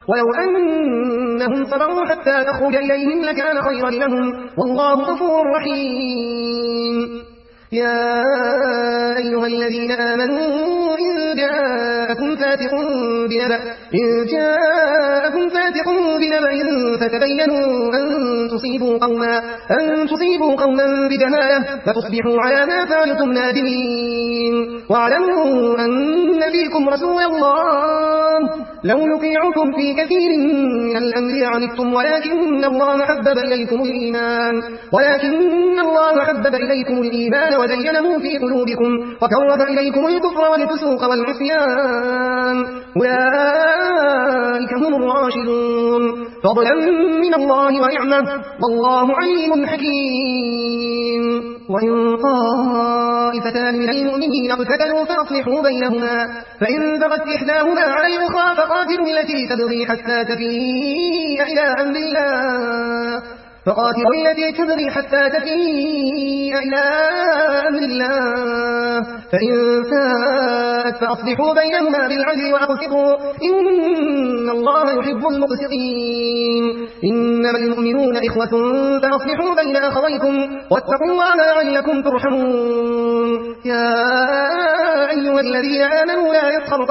ولو أنهم صبروا حتى تخرج إليهم لكان خيرا لهم والله غفور رحيم. يا أيها الذين آمنوا إن جاءكم فاتق بنبأ فتبينوا أن تصيبوا قوما بجهالة فتصبحوا على ما فعلتم نادمين. واعلموا أن فيكم رسول الله لو يطيعكم في كثير من الأمر لعنتم ولكن الله حبب إليكم الإيمان وزينه في قلوبكم وكره إليكم الكفر والفسوق والعصيان أولئك هم الراشدون فضلا من الله ونعمة والله عليم حكيم. وإن طائفتان من المؤمنين اقتتلوا فأصلحوا بينهما فإن بغت إحداهما على الأخرى فقاتلوا التي تبغي حتى تفيء إلى أمر الله فإن فاءت فأصلحوا بينهما بالعدل وأقسطوا إن الله يحب المقسطين. إنما المؤمنون إخوة فأصلحوا بين أخويكم واتقوا الله لعلكم ترحمون. يا أيها الذين آمنوا لا يسخر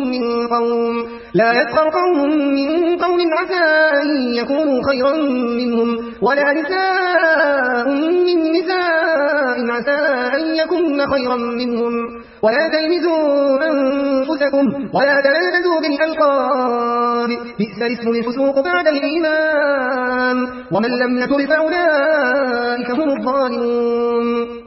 قوم من قوم عسى أن يكونوا خيرا منهم ولا نساء من نساء عسى أن يكون خيرا منهم ولا تلمزوا أنفسكم ولا تنابزوا بالألقاب بئس الاسم الفسوق بعد الإيمان ومن لم يتب فأولئك هم الظالمون.